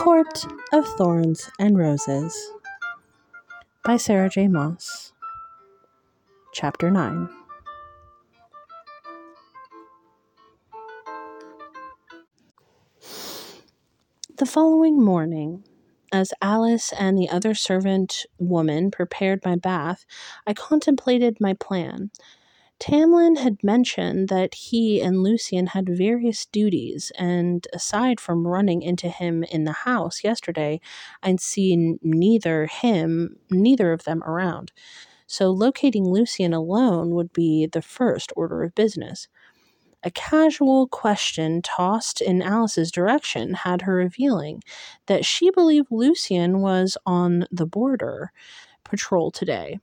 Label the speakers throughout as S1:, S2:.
S1: Court of Thorns and Roses by Sarah J. Maas. Chapter 9. The following morning, as Alice and the other servant woman prepared my bath, I contemplated my plan. Tamlin had mentioned that he and Lucian had various duties, and aside from running into him in the house yesterday, I'd seen neither of them around. So locating Lucian alone would be the first order of business. A casual question tossed in Alice's direction had her revealing that she believed Lucian was on the border patrol today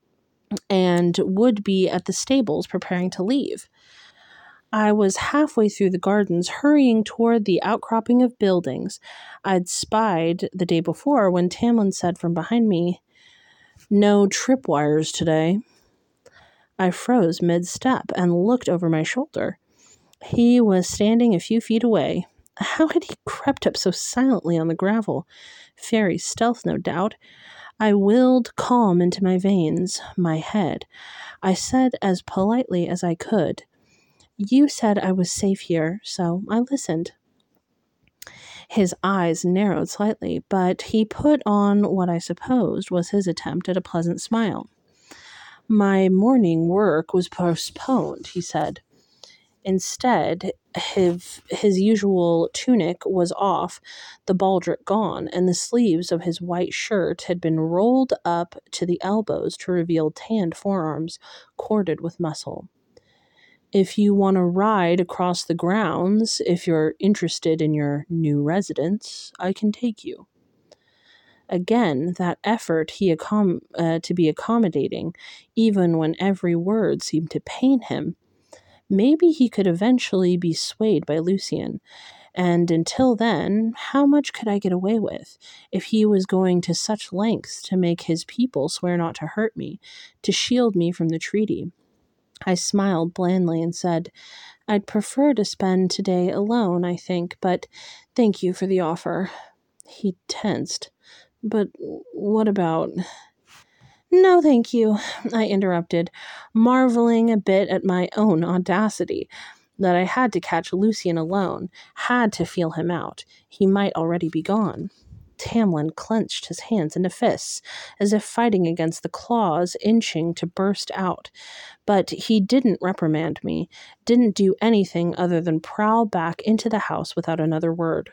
S1: and would be at the stables preparing to leave. I was halfway through the gardens, hurrying toward the outcropping of buildings I'd spied the day before when Tamlin said from behind me, "No tripwires today." I froze mid-step and looked over my shoulder. He was standing a few feet away. How had he crept up so silently on the gravel? Fairy stealth, no doubt. I willed calm into my veins, my head. I said as politely as I could, "You said I was safe here, so I listened." His eyes narrowed slightly, but he put on what I supposed was his attempt at a pleasant smile. "My morning work was postponed," he said. Instead, his usual tunic was off, the baldric gone, and the sleeves of his white shirt had been rolled up to the elbows to reveal tanned forearms corded with muscle. "If you want to ride across the grounds, if you're interested in your new residence, I can take you." Again, that effort to be accommodating, even when every word seemed to pain him. Maybe he could eventually be swayed by Lucian, and until then, how much could I get away with if he was going to such lengths to make his people swear not to hurt me, to shield me from the treaty? I smiled blandly and said, "I'd prefer to spend today alone, I think, but thank you for the offer." He tensed. "But what about—" "No, thank you," I interrupted, marveling a bit at my own audacity, that I had to catch Lucian alone, had to feel him out. He might already be gone. Tamlin clenched his hands into fists, as if fighting against the claws inching to burst out. But he didn't reprimand me, didn't do anything other than prowl back into the house without another word.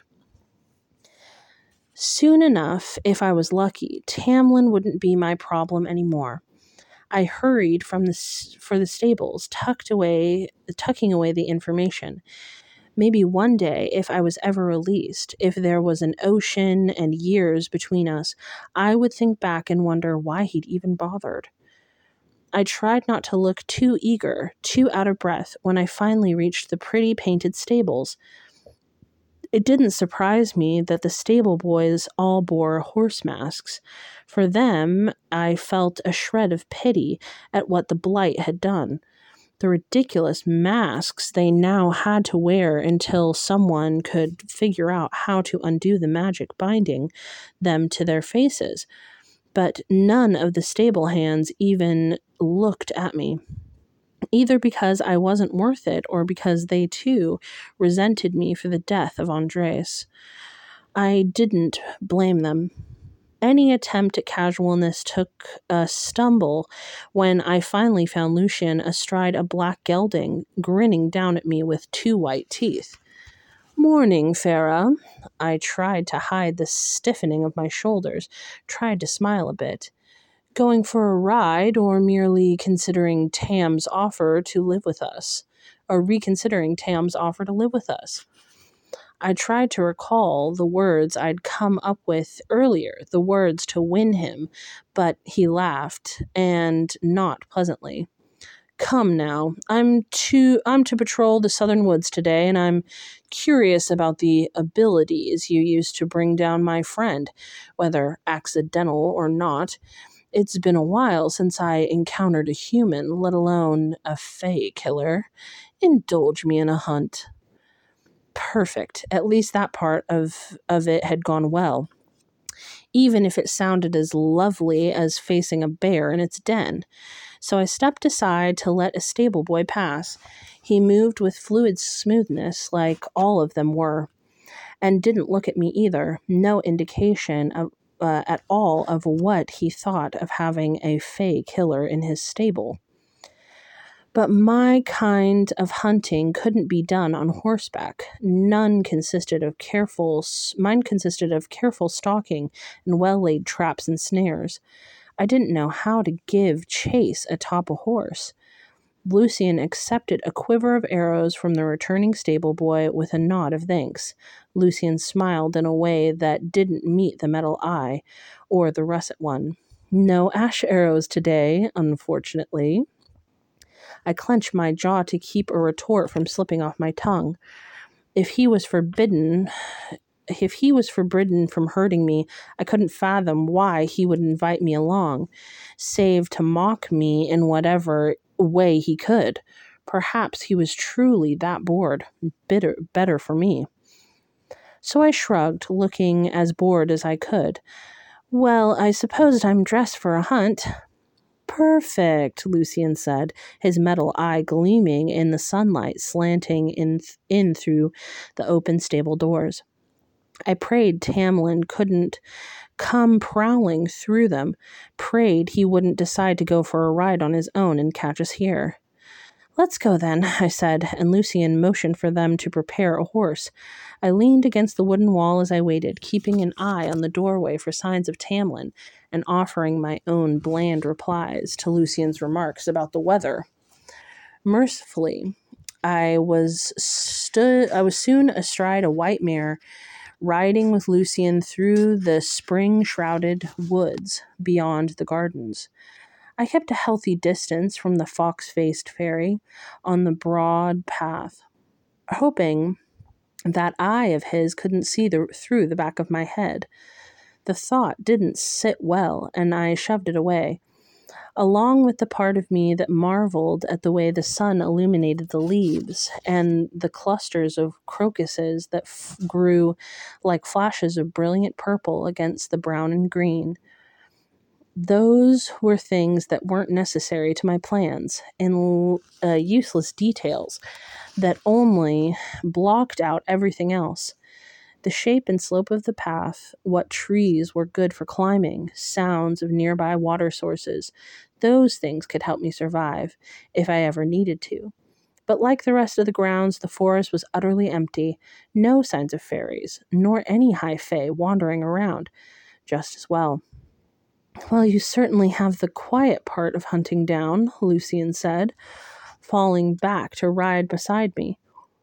S1: Soon enough, if I was lucky, Tamlin wouldn't be my problem anymore. I hurried for the stables, tucking away the information. Maybe one day, if I was ever released, if there was an ocean and years between us, I would think back and wonder why he'd even bothered. I tried not to look too eager, too out of breath when I finally reached the pretty painted stables. It didn't surprise me that the stable boys all bore horse masks. For them, I felt a shred of pity at what the blight had done. The ridiculous masks they now had to wear until someone could figure out how to undo the magic binding them to their faces. But none of the stable hands even looked at me, either because I wasn't worth it or because they too resented me for the death of Andres. I didn't blame them. Any attempt at casualness took a stumble when I finally found Lucian astride a black gelding, grinning down at me with two white teeth. "Morning, Farah." I tried to hide the stiffening of my shoulders, tried to smile a bit. "Going for a ride, or merely considering Tam's offer to live with us? Or reconsidering Tam's offer to live with us?" I tried to recall the words I'd come up with earlier, the words to win him, but he laughed, and not pleasantly. "Come now, I'm to patrol the southern woods today, and I'm curious about the abilities you used to bring down my friend, whether accidental or not. It's been a while since I encountered a human, let alone a fae killer. Indulge me in a hunt." Perfect. At least that part of it had gone well, even if it sounded as lovely as facing a bear in its den. So I stepped aside to let a stable boy pass. He moved with fluid smoothness, like all of them were, and didn't look at me either. No indication of at all of what he thought of having a fey killer in his stable. But my kind of hunting couldn't be done on horseback. Mine consisted of careful stalking and well-laid traps and snares. I didn't know how to give chase atop a horse. Lucian accepted a quiver of arrows from the returning stable boy with a nod of thanks. Lucian smiled in a way that didn't meet the metal eye or the russet one. No ash arrows today, unfortunately. I clenched my jaw to keep a retort from slipping off my tongue. If he was forbidden if he was forbidden from hurting me, I couldn't fathom why he would invite me along, save to mock me in whatever way he could. Perhaps he was truly that bored. Better for me. So I shrugged, looking as bored as I could. Well, I suppose I'm dressed for a hunt. Perfect, Lucian said, his metal eye gleaming in the sunlight slanting in through the open stable doors. I prayed Tamlin couldn't come prowling through them, prayed he wouldn't decide to go for a ride on his own and catch us here. Let's go then, I said, and Lucian motioned for them to prepare a horse. I leaned against the wooden wall as I waited, keeping an eye on the doorway for signs of Tamlin, and offering my own bland replies to Lucian's remarks about the weather. Mercifully, I was soon astride a white mare, riding with Lucian through the spring-shrouded woods beyond the gardens. I kept a healthy distance from the fox-faced fairy on the broad path, hoping that eye of his couldn't see through the back of my head. The thought didn't sit well, and I shoved it away, along with the part of me that marveled at the way the sun illuminated the leaves and the clusters of crocuses that grew like flashes of brilliant purple against the brown and green. Those were things that weren't necessary to my plans, and useless details that only blocked out everything else. The shape and slope of the path, what trees were good for climbing, sounds of nearby water sources, those things could help me survive, if I ever needed to. But like the rest of the grounds, the forest was utterly empty, no signs of fairies, nor any high fae wandering around. Just as well. Well, you certainly have the quiet part of hunting down, Lucian said, falling back to ride beside me.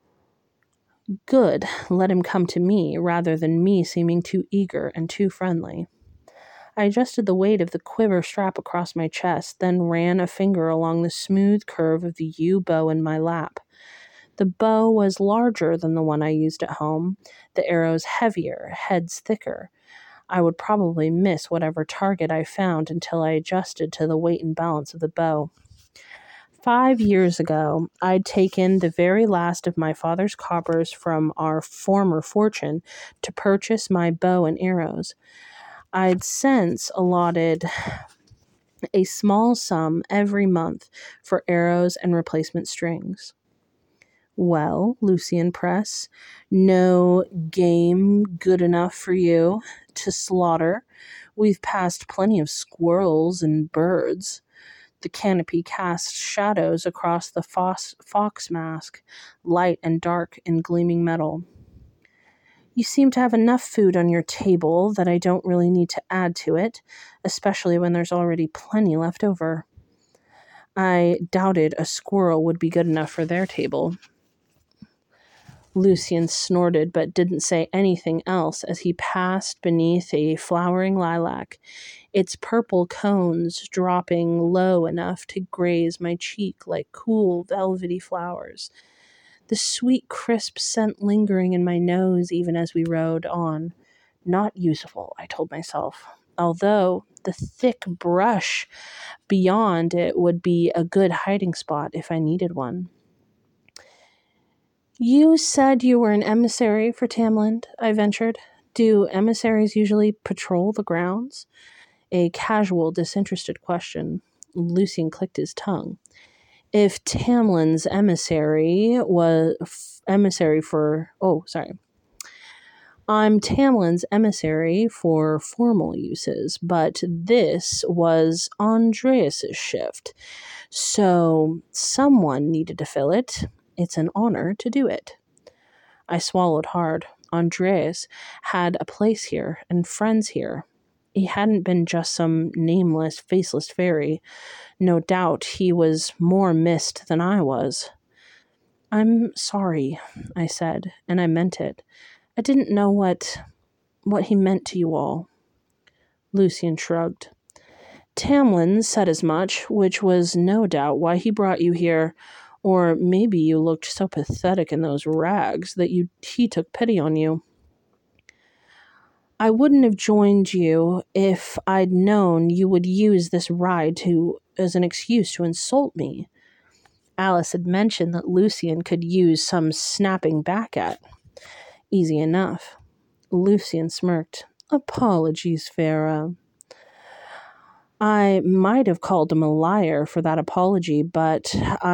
S1: Good, let him come to me, rather than me seeming too eager and too friendly. I adjusted the weight of the quiver strap across my chest, then ran a finger along the smooth curve of the yew bow in my lap. The bow was larger than the one I used at home, the arrows heavier, heads thicker. I would probably miss whatever target I found until I adjusted to the weight and balance of the bow. 5 years ago, I'd taken the very last of my father's coppers from our former fortune to purchase my bow and arrows. I'd since allotted a small sum every month for arrows and replacement strings. Well, Lucian pressed, no game good enough for you to slaughter. We've passed plenty of squirrels and birds. The canopy cast shadows across the fox mask, light and dark in gleaming metal. You seem to have enough food on your table that I don't really need to add to it, especially when there's already plenty left over. I doubted a squirrel would be good enough for their table. Lucian snorted but didn't say anything else as he passed beneath a flowering lilac, its purple cones dropping low enough to graze my cheek like cool, velvety flowers. The sweet, crisp scent lingering in my nose even as we rode on. Not useful, I told myself, although the thick brush beyond it would be a good hiding spot if I needed one. You said you were an emissary for Tamland, I ventured. Do emissaries usually patrol the grounds? A casual, disinterested question. Lucian clicked his tongue. If Tamlin's emissary for... Oh, sorry. I'm Tamlin's emissary for formal uses, but this was Andreas's shift. So someone needed to fill it. It's an honor to do it. I swallowed hard. Andreas had a place here and friends here. He hadn't been just some nameless, faceless fairy. No doubt he was more missed than I was. I'm sorry, I said, and I meant it. I didn't know what he meant to you all. Lucian shrugged. Tamlin said as much, which was no doubt why he brought you here. Or maybe you looked so pathetic in those rags that he took pity on you. I wouldn't have joined you if I'd known you would use this ride as an excuse to insult me. Alice had mentioned that Lucian could use some snapping back at. Easy enough. Lucian smirked. Apologies, Farah. I might have called him a liar for that apology, but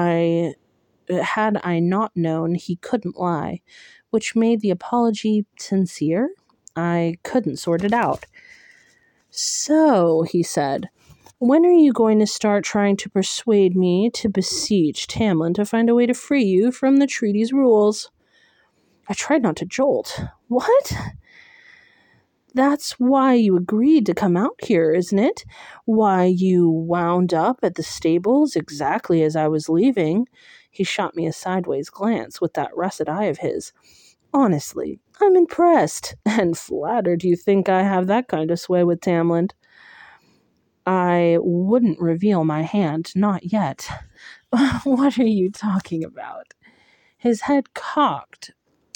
S1: had I not known he couldn't lie, which made the apology sincere? I couldn't sort it out. So, he said, when are you going to start trying to persuade me to beseech Tamlin to find a way to free you from the treaty's rules? I tried not to jolt. What? That's why you agreed to come out here, isn't it? Why you wound up at the stables exactly as I was leaving? He shot me a sideways glance with that russet eye of his. Honestly, I'm impressed and flattered you think I have that kind of sway with Tamlin. I wouldn't reveal my hand, not yet. What are you talking about? His head cocked,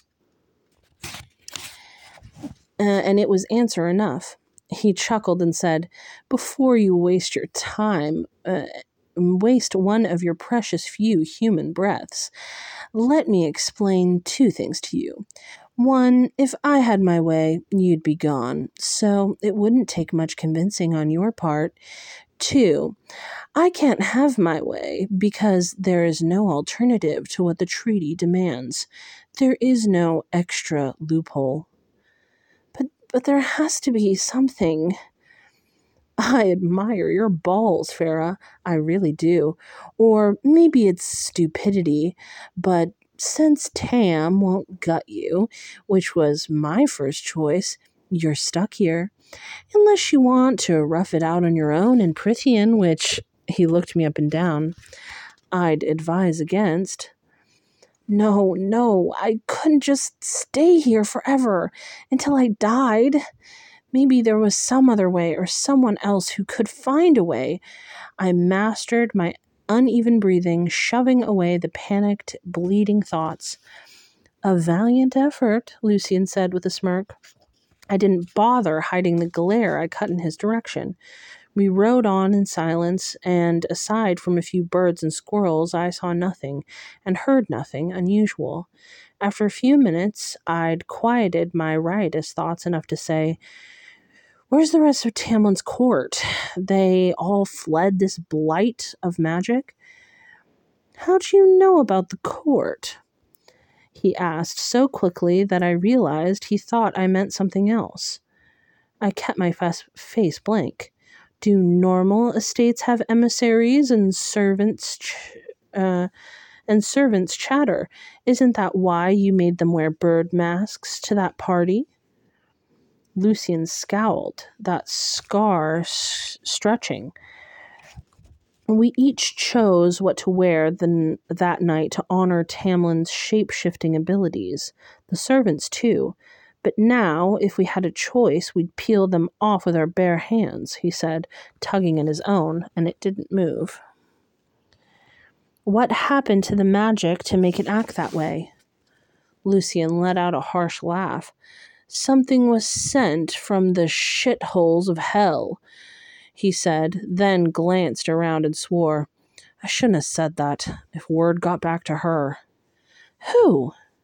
S1: and it was answer enough. He chuckled and said, before you waste your time, waste one of your precious few human breaths, let me explain two things to you. One, if I had my way, you'd be gone, so it wouldn't take much convincing on your part. Two, I can't have my way because there is no alternative to what the treaty demands. There is no extra loophole. But there has to be something. I admire your balls, Farah. I really do. Or maybe it's stupidity, but since Tam won't gut you, which was my first choice, you're stuck here. Unless you want to rough it out on your own in Prythian, which he looked me up and down. I'd advise against. No, I couldn't just stay here forever until I died. Maybe there was some other way or someone else who could find a way. I mastered my uneven breathing, shoving away the panicked, bleeding thoughts. A valiant effort, Lucian said with a smirk. I didn't bother hiding the glare I cut in his direction. We rode on in silence, and aside from a few birds and squirrels, I saw nothing and heard nothing unusual. After a few minutes, I'd quieted my riotous thoughts enough to say, where's the rest of Tamlin's court? They all fled this blight of magic? How'd you know about the court? He asked so quickly that I realized he thought I meant something else. I kept my face blank. Do normal estates have emissaries and servants chatter? Isn't that why you made them wear bird masks to that party? Lucian scowled, that scar stretching. We each chose what to wear that night to honor Tamlin's shape-shifting abilities. The servants, too. But now, if we had a choice, we'd peel them off with our bare hands, he said, tugging at his own, and it didn't move. What happened to the magic to make it act that way? Lucian let out a harsh laugh. Something was sent from the shitholes of hell, he said, then glanced around and swore. I shouldn't have said that, if word got back to her. Who?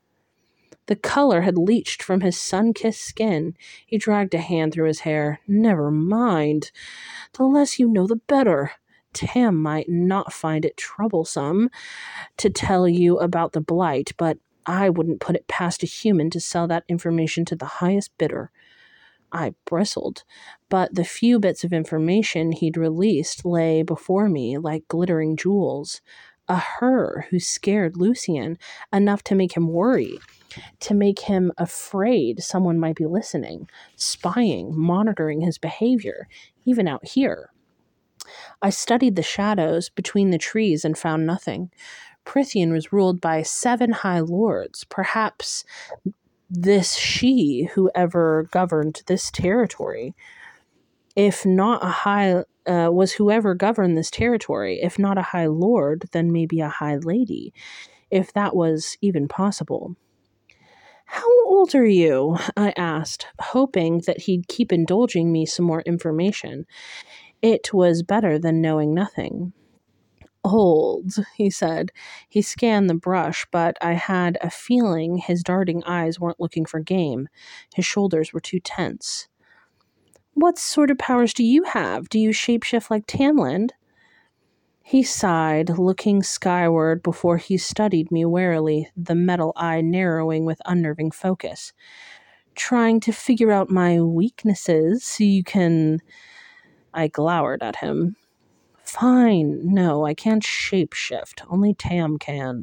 S1: The color had leached from his sun-kissed skin. He dragged a hand through his hair. Never mind. The less you know, the better. Tam might not find it troublesome to tell you about the blight, but I wouldn't put it past a human to sell that information to the highest bidder. I bristled, but the few bits of information he'd released lay before me like glittering jewels. A her who scared Lucian enough to make him worry, to make him afraid someone might be listening, spying, monitoring his behavior, even out here. I studied the shadows between the trees and found nothing. Prithian was ruled by 7 high lords. Perhaps this she who ever governed this territory. If not a high, was whoever governed this territory. If not a high lord, then maybe a high lady, if that was even possible. How old are you? I asked, hoping that he'd keep indulging me some more information. It was better than knowing nothing. Old, he said. He scanned the brush, but I had a feeling his darting eyes weren't looking for game. His shoulders were too tense. What sort of powers do you have? Do you shapeshift like Tamlin? He sighed, looking skyward before he studied me warily, the metal eye narrowing with unnerving focus. Trying to figure out my weaknesses so you can... I glowered at him. Fine. No, I can't shapeshift. Only Tam can.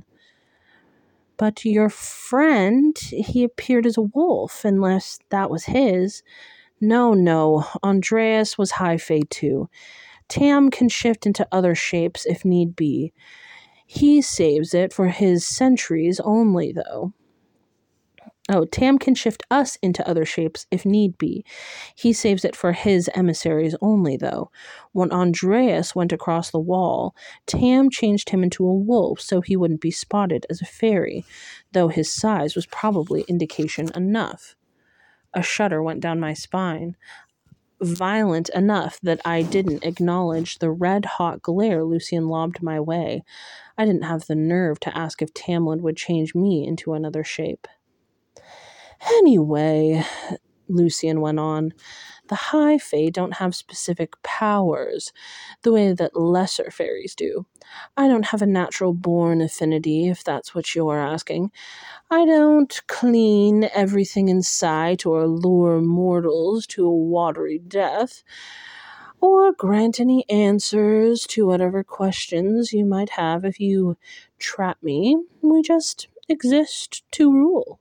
S1: But your friend, he appeared as a wolf, unless that was his. No. Andreas was high fae too. Tam can shift into other shapes if need be. He saves it for his sentries only, though. Oh, Tam can shift us into other shapes if need be. He saves it for his emissaries only, though. When Andreas went across the wall, Tam changed him into a wolf so he wouldn't be spotted as a fairy, though his size was probably indication enough. A shudder went down my spine, violent enough that I didn't acknowledge the red-hot glare Lucian lobbed my way. I didn't have the nerve to ask if Tamlin would change me into another shape. Anyway, Lucian went on, the high fae don't have specific powers, the way that lesser fairies do. I don't have a natural-born affinity, if that's what you're asking. I don't clean everything in sight or lure mortals to a watery death, or grant any answers to whatever questions you might have if you trap me. We just exist to rule.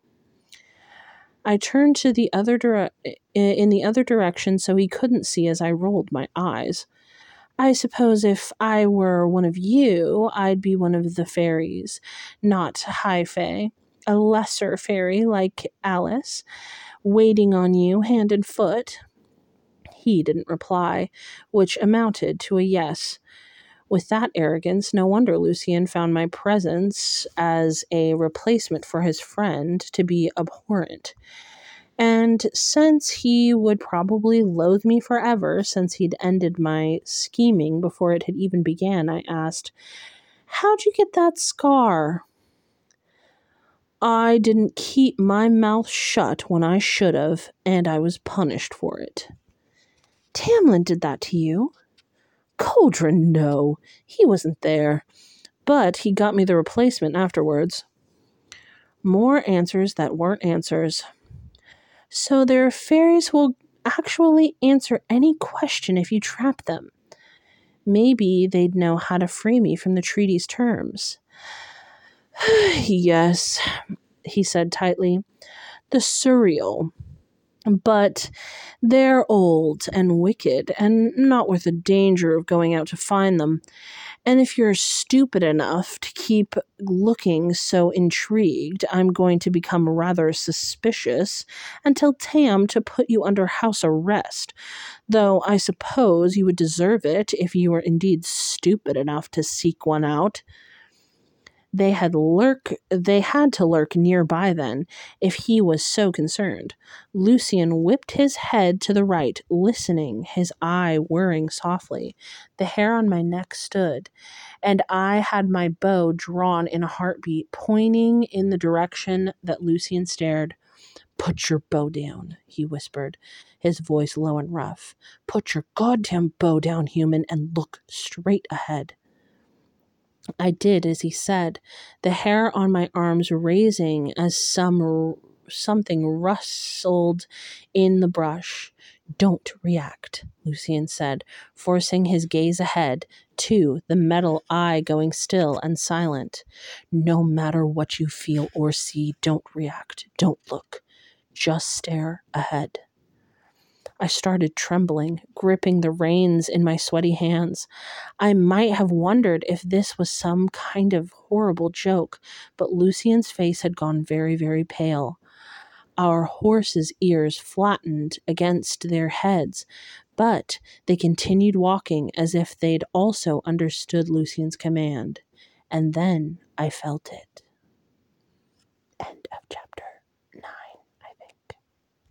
S1: I turned to the other in the other direction so he couldn't see as I rolled my eyes. I suppose if I were one of you, I'd be one of the fairies, not high fae, a lesser fairy like Alice, waiting on you hand and foot. He didn't reply, which amounted to a yes. With that arrogance, no wonder Lucian found my presence as a replacement for his friend to be abhorrent. And since he would probably loathe me forever since he'd ended my scheming before it had even began, I asked, How'd you get that scar? I didn't keep my mouth shut when I should have, and I was punished for it. Tamlin did that to you? Cauldron, no. He wasn't there. But he got me the replacement afterwards. More answers that weren't answers. So their fairies will actually answer any question if you trap them. Maybe they'd know how to free me from the treaty's terms. Yes, he said tightly. The surreal. But they're old and wicked and not worth the danger of going out to find them. And if you're stupid enough to keep looking so intrigued, I'm going to become rather suspicious and tell Tam to put you under house arrest, though I suppose you would deserve it if you were indeed stupid enough to seek one out. They had to lurk nearby then, if he was so concerned. Lucian whipped his head to the right, listening, his eye whirring softly. The hair on my neck stood, and I had my bow drawn in a heartbeat, pointing in the direction that Lucian stared. "Put your bow down," he whispered, his voice low and rough. "Put your goddamn bow down, human, and look straight ahead." I did as he said, the hair on my arms raising as something rustled in the brush. "Don't react," Lucian said, forcing his gaze ahead, too, the metal eye going still and silent. "No matter what you feel or see, don't react. Don't look. Just stare ahead." I started trembling, gripping the reins in my sweaty hands. I might have wondered if this was some kind of horrible joke, but Lucian's face had gone very, very pale. Our horses' ears flattened against their heads, but they continued walking as if they'd also understood Lucian's command. And then I felt it.